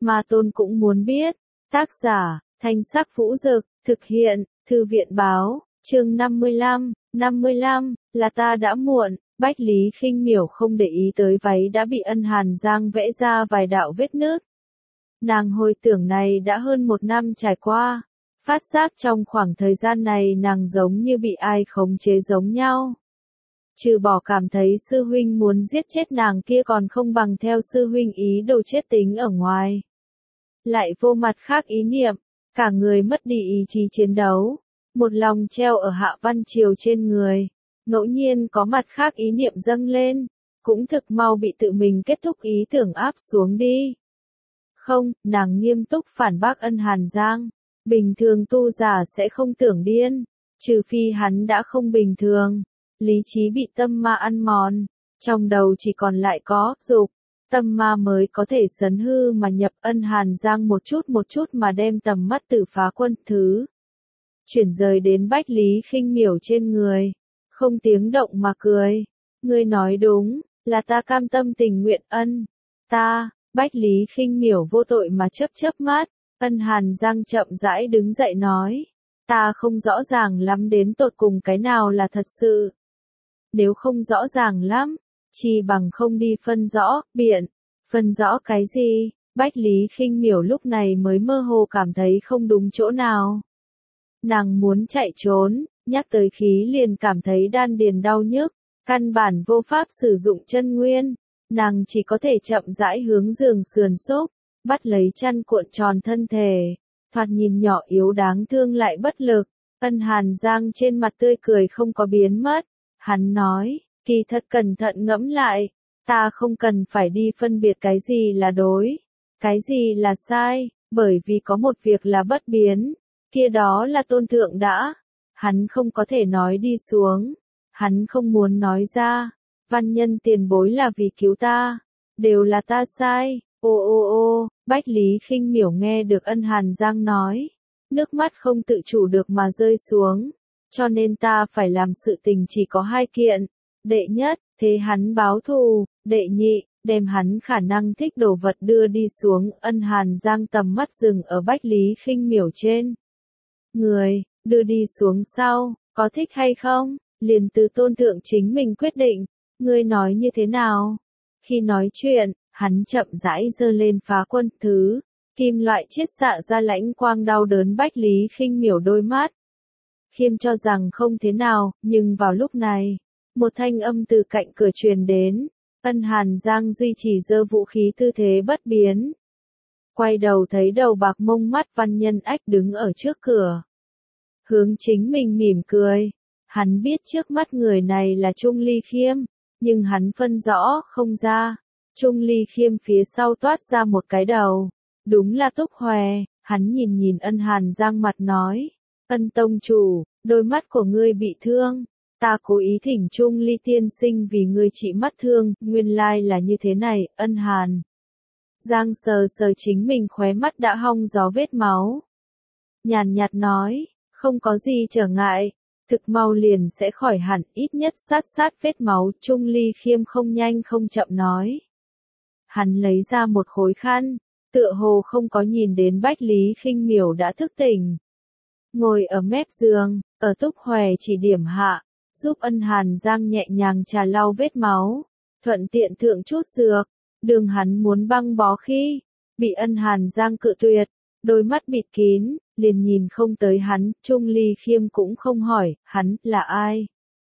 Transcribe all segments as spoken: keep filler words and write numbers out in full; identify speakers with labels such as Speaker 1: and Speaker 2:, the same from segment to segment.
Speaker 1: Ma Tôn cũng muốn biết. Tác giả, Thanh Sắc Vũ Dực, thực hiện, Thư viện Báo, chương năm mươi lăm, năm mươi lăm, là ta đã muộn. Bách Lý Khinh Miểu không để ý tới váy đã bị Ân Hàn Giang vẽ ra vài đạo vết nứt. Nàng hồi tưởng này đã hơn một năm trải qua, phát giác trong khoảng thời gian này nàng giống như bị ai khống chế giống nhau. Trừ bỏ cảm thấy sư huynh muốn giết chết nàng kia còn không bằng theo sư huynh ý đồ chết tính ở ngoài. Lại vô mặt khác ý niệm, cả người mất đi ý chí chiến đấu, một lòng treo ở Hạ Văn Triều trên người, ngẫu nhiên có mặt khác ý niệm dâng lên, cũng thực mau bị tự mình kết thúc ý tưởng áp xuống đi. Không, nàng nghiêm túc phản bác Ân Hàn Giang, bình thường tu giả sẽ không tưởng điên, trừ phi hắn đã không bình thường, lý trí bị tâm ma ăn mòn, trong đầu chỉ còn lại có dục, tâm ma mới có thể sấn hư mà nhập. Ân Hàn Giang một chút một chút mà đem tầm mắt từ Phá Quân thứ chuyển rời đến Bách Lý Khinh Miểu trên người, không tiếng động mà cười. Ngươi nói đúng, là ta cam tâm tình nguyện. Ân, ta, Bách Lý Khinh Miểu vô tội mà chớp chớp mắt. Ân Hàn Giang chậm rãi đứng dậy nói, ta không rõ ràng lắm đến tột cùng cái nào là thật sự. Nếu không rõ ràng lắm, chỉ bằng không đi phân rõ, biện, phân rõ cái gì. Bách Lý Khinh Miểu lúc này mới mơ hồ cảm thấy không đúng chỗ nào. Nàng muốn chạy trốn, nhắc tới khí liền cảm thấy đan điền đau nhức, căn bản vô pháp sử dụng chân nguyên, nàng chỉ có thể chậm rãi hướng giường sườn xúc, bắt lấy chăn cuộn tròn thân thể, thoạt nhìn nhỏ yếu đáng thương lại bất lực. Ân Hàn Giang trên mặt tươi cười không có biến mất, hắn nói, kỳ thật cẩn thận ngẫm lại, ta không cần phải đi phân biệt cái gì là đối, cái gì là sai, bởi vì có một việc là bất biến, kia đó là tôn thượng đã. Hắn không có thể nói đi xuống, hắn không muốn nói ra, văn nhân tiền bối là vì cứu ta, đều là ta sai. Ô ô ô, Bách Lý Khinh Miểu nghe được Ân Hàn Giang nói, nước mắt không tự chủ được mà rơi xuống, cho nên ta phải làm sự tình chỉ có hai kiện, đệ nhất, thế hắn báo thù, đệ nhị, đem hắn khả năng thích đồ vật đưa đi xuống. Ân Hàn Giang tầm mắt dừng ở Bách Lý Khinh Miểu trên người, đưa đi xuống sau, có thích hay không, liền từ tôn thượng chính mình quyết định, ngươi nói như thế nào. Khi nói chuyện, hắn chậm rãi giơ lên Phá Quân thứ, kim loại chiết xạ ra lãnh quang đau đớn Bách Lý Khinh Miểu đôi mắt. Khiêm cho rằng không thế nào, nhưng vào lúc này, một thanh âm từ cạnh cửa truyền đến. Ân Hàn Giang duy trì giơ vũ khí tư thế bất biến. Quay đầu thấy đầu bạc mông mắt văn nhân ách đứng ở trước cửa. Hướng chính mình mỉm cười. Hắn biết trước mắt người này là Trung Ly Khiêm, nhưng hắn phân rõ không ra. Trung Ly Khiêm phía sau toát ra một cái đầu. Đúng là Túc Hòe. Hắn nhìn nhìn Ân Hàn Giang mặt nói. Ân tông chủ, đôi mắt của ngươi bị thương. Ta cố ý thỉnh Trung Ly tiên sinh vì ngươi trị mắt thương, nguyên lai là như thế này. Ân Hàn Giang sờ sờ chính mình khóe mắt đã hong gió vết máu. Nhàn nhạt nói, không có gì trở ngại, thực mau liền sẽ khỏi hẳn, ít nhất sát sát vết máu. Trung Ly Khiêm không nhanh không chậm nói. Hắn lấy ra một khối khăn, tựa hồ không có nhìn đến Bách Lý Khinh Miểu đã thức tỉnh. Ngồi ở mép giường, ở Túc Hòe chỉ điểm hạ, giúp Ân Hàn Giang nhẹ nhàng trà lau vết máu, thuận tiện thượng chút dược. Đường hắn muốn băng bó khi, bị Ân Hàn Giang cự tuyệt, đôi mắt bịt kín, liền nhìn không tới hắn. Trung Ly Khiêm cũng không hỏi, hắn là ai.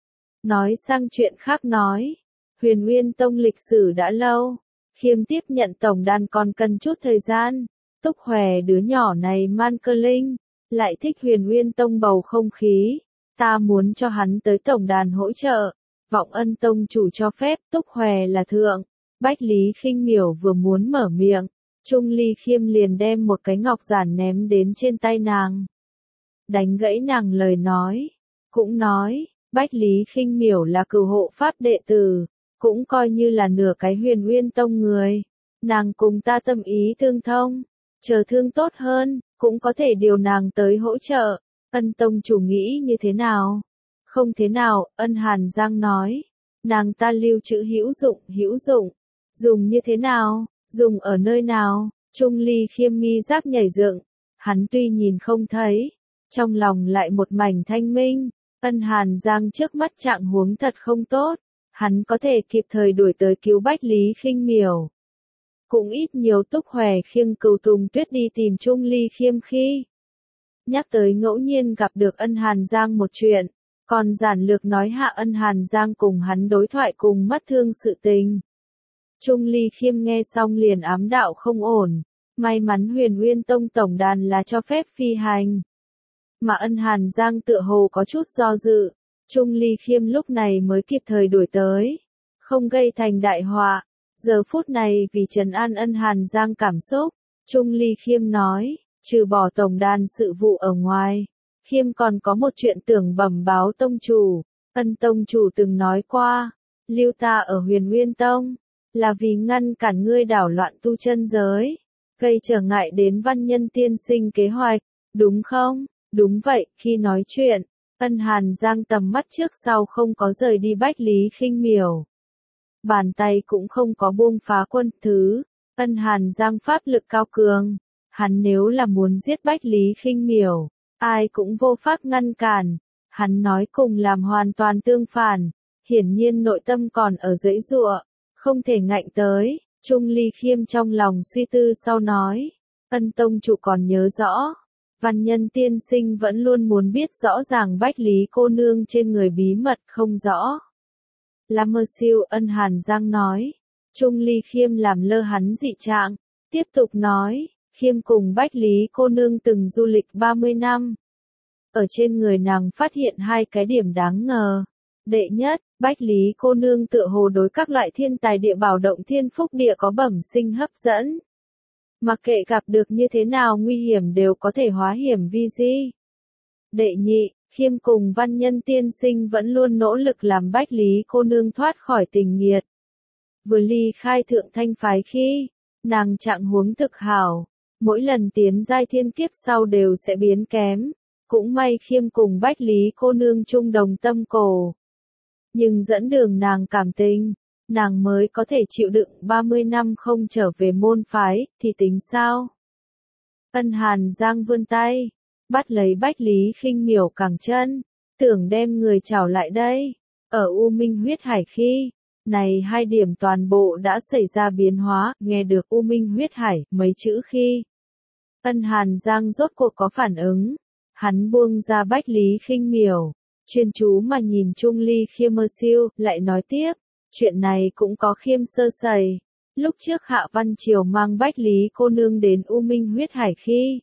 Speaker 1: Nói sang chuyện khác nói, Huyền Nguyên Tông lịch sử đã lâu, Khiêm tiếp nhận tổng đàn còn cần chút thời gian. Túc Hòe đứa nhỏ này man cơ linh, lại thích Huyền Nguyên Tông bầu không khí, ta muốn cho hắn tới tổng đàn hỗ trợ. Vọng Ân tông chủ cho phép. Túc Hòe là thượng. Bách Lý Khinh Miểu vừa muốn mở miệng, Trung Ly Khiêm liền đem một cái ngọc giản ném đến trên tay nàng. Đánh gãy nàng lời nói, cũng nói, Bách Lý Khinh Miểu là cửu hộ pháp đệ tử, cũng coi như là nửa cái Huyền Nguyên Tông người. Nàng cùng ta tâm ý tương thông, chờ thương tốt hơn, cũng có thể điều nàng tới hỗ trợ. Ân tông chủ nghĩ như thế nào? Không thế nào. Ân Hàn Giang nói, nàng ta lưu trữ hữu dụng, hữu dụng. Dùng như thế nào? Dùng ở nơi nào? Trung Ly Khiêm mi giác nhảy dựng, hắn tuy nhìn không thấy, trong lòng lại một mảnh thanh minh, Ân Hàn Giang trước mắt trạng huống thật không tốt, hắn có thể kịp thời đuổi tới cứu Bách Lý Khinh Miểu. Cũng ít nhiều Túc Hòe khiêng Cửu Tùng Tuyết đi tìm Trung Ly Khiêm khi nhắc tới ngẫu nhiên gặp được Ân Hàn Giang một chuyện, còn giản lược nói hạ Ân Hàn Giang cùng hắn đối thoại cùng mất thương sự tình. Trung Ly Khiêm nghe xong liền ám đạo không ổn, may mắn Huyền Uyên Tông tổng đàn là cho phép phi hành. Mà Ân Hàn Giang tựa hồ có chút do dự, Trung Ly Khiêm lúc này mới kịp thời đuổi tới, không gây thành đại họa. Giờ phút này vì trấn an Ân Hàn Giang cảm xúc, Trung Ly Khiêm nói, trừ bỏ tổng đàn sự vụ ở ngoài, Khiêm còn có một chuyện tưởng bẩm báo tông chủ. Ân tông chủ từng nói qua, lưu ta ở Huyền Uyên Tông, là vì ngăn cản ngươi đảo loạn tu chân giới, gây trở ngại đến Văn Nhân tiên sinh kế hoạch, đúng không? Đúng vậy. Khi nói chuyện, Ân Hàn Giang tầm mắt trước sau không có rời đi Bách Lý Khinh Miểu. Bàn tay cũng không có buông phá quân thứ, Ân Hàn Giang pháp lực cao cường, hắn nếu là muốn giết Bách Lý Khinh Miểu, ai cũng vô pháp ngăn cản, hắn nói cùng làm hoàn toàn tương phản, hiển nhiên nội tâm còn ở giãy giụa, không thể ngạnh tới. Trung Ly Khiêm trong lòng suy tư sau nói, Ân tông chủ còn nhớ rõ, Văn Nhân tiên sinh vẫn luôn muốn biết rõ ràng Bách Lý cô nương trên người bí mật không rõ. Là mơ siêu. Ân Hàn Giang nói. Trung Ly Khiêm làm lơ hắn dị trạng, tiếp tục nói, Khiêm cùng Bách Lý cô nương từng du lịch ba mươi năm. Ở trên người nàng phát hiện hai cái điểm đáng ngờ. Đệ nhất, Bách Lý cô nương tựa hồ đối các loại thiên tài địa bảo động thiên phúc địa có bẩm sinh hấp dẫn. Mặc kệ gặp được như thế nào nguy hiểm đều có thể hóa hiểm vi di. Đệ nhị, Khiêm cùng Văn Nhân tiên sinh vẫn luôn nỗ lực làm Bách Lý cô nương thoát khỏi tình nghiệt. Vừa ly khai thượng thanh phái khi, nàng trạng huống thực hảo, mỗi lần tiến giai thiên kiếp sau đều sẽ biến kém. Cũng may Khiêm cùng Bách Lý cô nương chung đồng tâm cổ. Nhưng dẫn đường nàng cảm tình, nàng mới có thể chịu đựng ba mươi năm không trở về môn phái, thì tính sao? Ân Hàn Giang vươn tay, bắt lấy Bách Lý Khinh Miểu cẳng chân, tưởng đem người trảo lại đây. Ở U Minh huyết hải khi, này hai điểm toàn bộ đã xảy ra biến hóa, nghe được U Minh huyết hải mấy chữ khi. Ân Hàn Giang rốt cuộc có phản ứng, hắn buông ra Bách Lý Khinh Miểu, chuyên chú mà nhìn Trung Ly Khiêm mơ siêu, lại nói tiếp, chuyện này cũng có Khiêm sơ sẩy. Lúc trước Hạ Văn Triều mang Bách Lý cô nương đến U Minh huyết hải khi,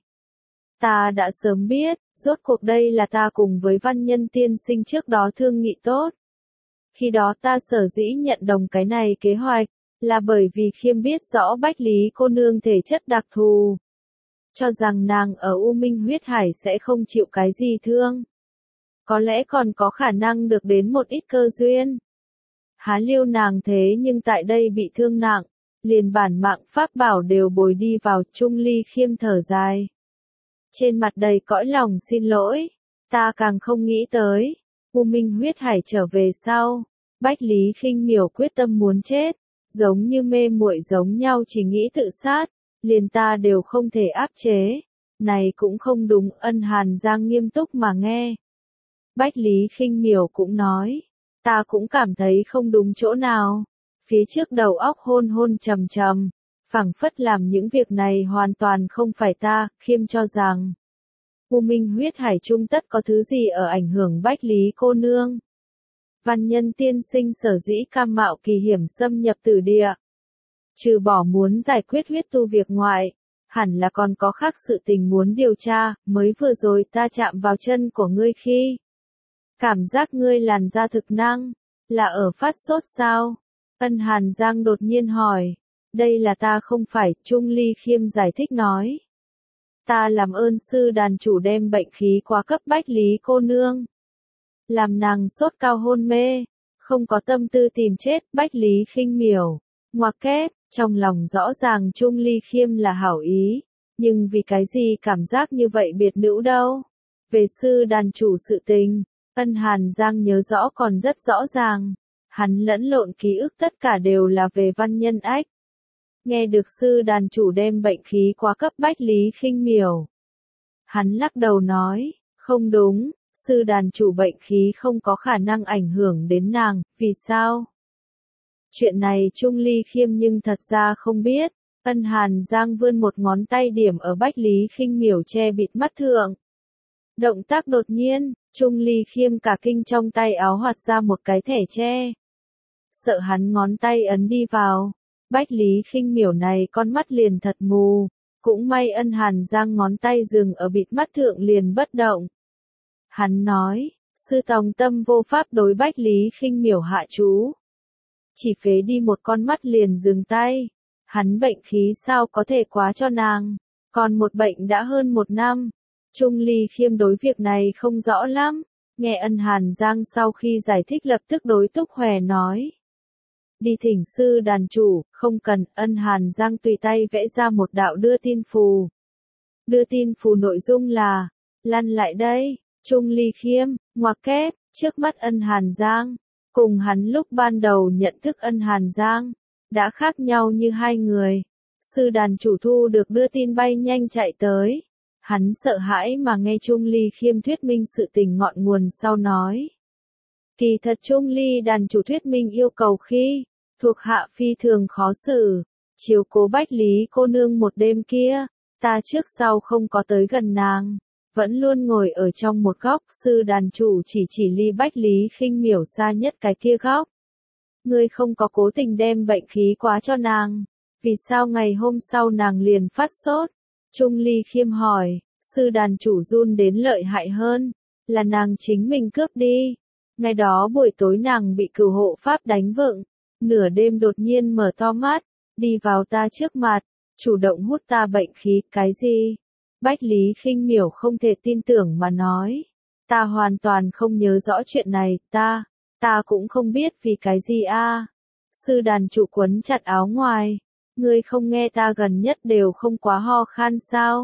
Speaker 1: ta đã sớm biết, rốt cuộc đây là ta cùng với Văn Nhân tiên sinh trước đó thương nghị tốt. Khi đó ta sở dĩ nhận đồng cái này kế hoạch, là bởi vì Khiêm biết rõ Bách Lý cô nương thể chất đặc thù. Cho rằng nàng ở U Minh huyết hải sẽ không chịu cái gì thương. Có lẽ còn có khả năng được đến một ít cơ duyên. Há liêu nàng thế nhưng tại đây bị thương nặng, liền bản mạng pháp bảo đều bồi đi vào. Trung Ly Khiêm thở dài. Trên mặt đầy cõi lòng xin lỗi, ta càng không nghĩ tới, U Minh huyết hải trở về sau, Bách Lý Khinh Miểu quyết tâm muốn chết, giống như mê muội giống nhau chỉ nghĩ tự sát, liền ta đều không thể áp chế. Này cũng không đúng. Ân Hàn Giang nghiêm túc mà nghe. Bách Lý Khinh Miểu cũng nói, ta cũng cảm thấy không đúng chỗ nào. Phía trước đầu óc hôn hôn trầm trầm, phảng phất làm những việc này hoàn toàn không phải ta. Khiêm cho rằng, U Minh huyết hải trung tất có thứ gì ở ảnh hưởng Bách Lý cô nương. Văn Nhân tiên sinh sở dĩ cam mạo kỳ hiểm xâm nhập tử địa, trừ bỏ muốn giải quyết huyết tu việc ngoại, hẳn là còn có khác sự tình muốn điều tra. Mới vừa rồi ta chạm vào chân của ngươi khi, cảm giác ngươi làn da thực năng, là ở phát sốt sao? Ân Hàn Giang đột nhiên hỏi. Đây là ta không phải. Trung Ly Khiêm giải thích nói. Ta làm ơn sư đàn chủ đem bệnh khí qua cấp Bách Lý cô nương, làm nàng sốt cao hôn mê, không có tâm tư tìm chết. Bách Lý Khinh Miểu ngoặc kép, trong lòng rõ ràng Trung Ly Khiêm là hảo ý, nhưng vì cái gì cảm giác như vậy biệt nữ đâu? Về sư đàn chủ sự tình, Ân Hàn Giang nhớ rõ còn rất rõ ràng, hắn lẫn lộn ký ức tất cả đều là về Văn Nhân Ách. Nghe được sư đàn chủ đem bệnh khí quá cấp Bách Lý Khinh Miểu. Hắn lắc đầu nói, không đúng, sư đàn chủ bệnh khí không có khả năng ảnh hưởng đến nàng, vì sao? Chuyện này Trung Ly Khiêm nhưng thật ra không biết. Ân Hàn Giang vươn một ngón tay điểm ở Bách Lý Khinh Miểu che bịt mắt thượng. Động tác đột nhiên, Trung Ly Khiêm cả kinh trong tay áo hoạt ra một cái thẻ che. Sợ hắn ngón tay ấn đi vào. Bách Lý Khinh Miểu này con mắt liền thật mù. Cũng may Ân Hàn Giang ngón tay dừng ở bịt mắt thượng liền bất động. Hắn nói, sư tòng tâm vô pháp đối Bách Lý Khinh Miểu hạ chú. Chỉ phế đi một con mắt liền dừng tay. Hắn bệnh khí sao có thể quá cho nàng. Còn một bệnh đã hơn một năm. Trung Ly Khiêm đối việc này không rõ lắm. Nghe Ân Hàn Giang sau khi giải thích lập tức đối Túc Hòe nói. Đi thỉnh sư đàn chủ, không cần. Ân Hàn Giang tùy tay vẽ ra một đạo đưa tin phù. Đưa tin phù nội dung là, lăn lại đây, Trung Ly Khiêm, ngoặc kép, trước mắt Ân Hàn Giang. Cùng hắn lúc ban đầu nhận thức Ân Hàn Giang, đã khác nhau như hai người. Sư đàn chủ thu được đưa tin bay nhanh chạy tới. Hắn sợ hãi mà nghe Trung Ly Khiêm thuyết minh sự tình ngọn nguồn sau nói. Kỳ thật Trung Ly đàn chủ thuyết minh yêu cầu khi, thuộc hạ phi thường khó xử, chiếu cố Bách Lý cô nương một đêm kia, ta trước sau không có tới gần nàng, vẫn luôn ngồi ở trong một góc. Sư đàn chủ chỉ chỉ ly Bách Lý Khinh Miểu xa nhất cái kia góc. Ngươi không có cố tình đem bệnh khí quá cho nàng, vì sao ngày hôm sau nàng liền phát sốt? Trung Ly Khiêm hỏi, sư đàn chủ run đến lợi hại hơn, là nàng chính mình cướp đi. Ngày đó buổi tối nàng bị cửu hộ pháp đánh vựng, nửa đêm đột nhiên mở to mắt, đi vào ta trước mặt, chủ động hút ta bệnh khí. Cái gì? Bách Lý Khinh Miểu không thể tin tưởng mà nói, ta hoàn toàn không nhớ rõ chuyện này, ta, ta cũng không biết vì cái gì a. Sư đàn chủ quấn chặt áo ngoài, ngươi không nghe ta gần nhất đều không quá ho khan sao?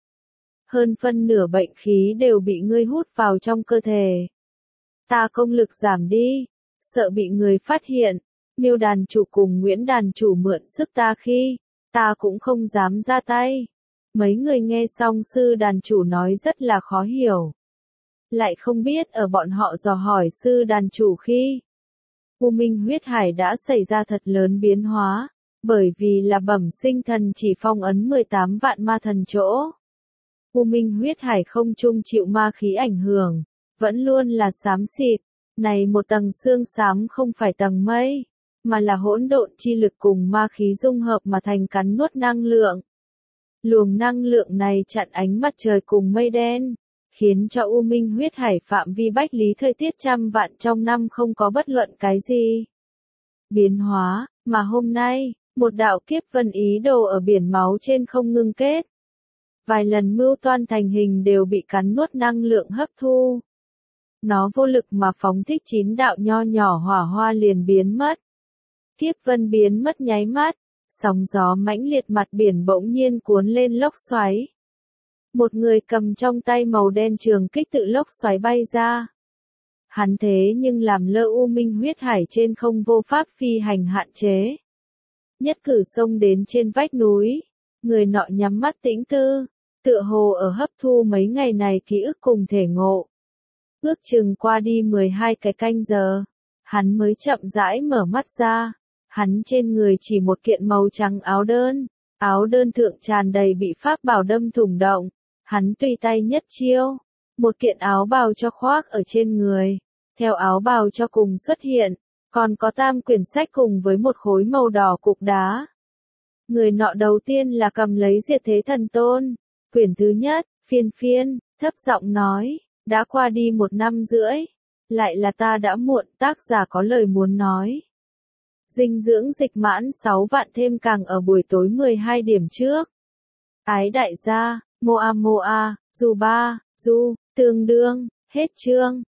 Speaker 1: Hơn phân nửa bệnh khí đều bị ngươi hút vào trong cơ thể. Ta công lực giảm đi, sợ bị người phát hiện. Miêu đàn chủ cùng Nguyễn đàn chủ mượn sức ta khi, ta cũng không dám ra tay. Mấy người nghe xong sư đàn chủ nói rất là khó hiểu. Lại không biết ở bọn họ dò hỏi sư đàn chủ khi, U Minh huyết hải đã xảy ra thật lớn biến hóa, bởi vì là bẩm sinh thần chỉ phong ấn mười tám vạn ma thần chỗ. U Minh huyết hải không chung chịu ma khí ảnh hưởng, vẫn luôn là xám xịt. Này một tầng xương xám không phải tầng mây, mà là hỗn độn chi lực cùng ma khí dung hợp mà thành cắn nuốt năng lượng. Luồng năng lượng này chặn ánh mặt trời cùng mây đen, khiến cho U Minh huyết hải phạm vi Bách Lý thời tiết trăm vạn trong năm không có bất luận cái gì biến hóa, mà hôm nay, một đạo kiếp vân ý đồ ở biển máu trên không ngưng kết. Vài lần mưu toan thành hình đều bị cắn nuốt năng lượng hấp thu. Nó vô lực mà phóng thích chín đạo nho nhỏ hỏa hoa liền biến mất. Kiếp vân biến mất nháy mắt, sóng gió mãnh liệt mặt biển bỗng nhiên cuốn lên lốc xoáy. Một người cầm trong tay màu đen trường kích tự lốc xoáy bay ra. Hắn thế nhưng làm lơ U Minh huyết hải trên không vô pháp phi hành hạn chế. Nhất cử xông đến trên vách núi, người nọ nhắm mắt tĩnh tư, tựa hồ ở hấp thu mấy ngày này ký ức cùng thể ngộ. Ước chừng qua đi mười hai cái canh giờ, hắn mới chậm rãi mở mắt ra. Hắn trên người chỉ một kiện màu trắng áo đơn, áo đơn thượng tràn đầy bị pháp bảo đâm thủng động. Hắn tùy tay nhất chiêu, một kiện áo bào cho khoác ở trên người, theo áo bào cho cùng xuất hiện, còn có tam quyển sách cùng với một khối màu đỏ cục đá. Người nọ đầu tiên là cầm lấy Diệt Thế Thần Tôn, quyển thứ nhất, phiên phiên, thấp giọng nói, đã qua đi một năm rưỡi, lại là ta đã muộn. Tác giả có lời muốn nói. Dinh dưỡng dịch mãn sáu vạn thêm càng ở buổi tối mười hai điểm trước. Ái đại gia, Moa Moa, Du Ba, Du, tương đương, hết chương.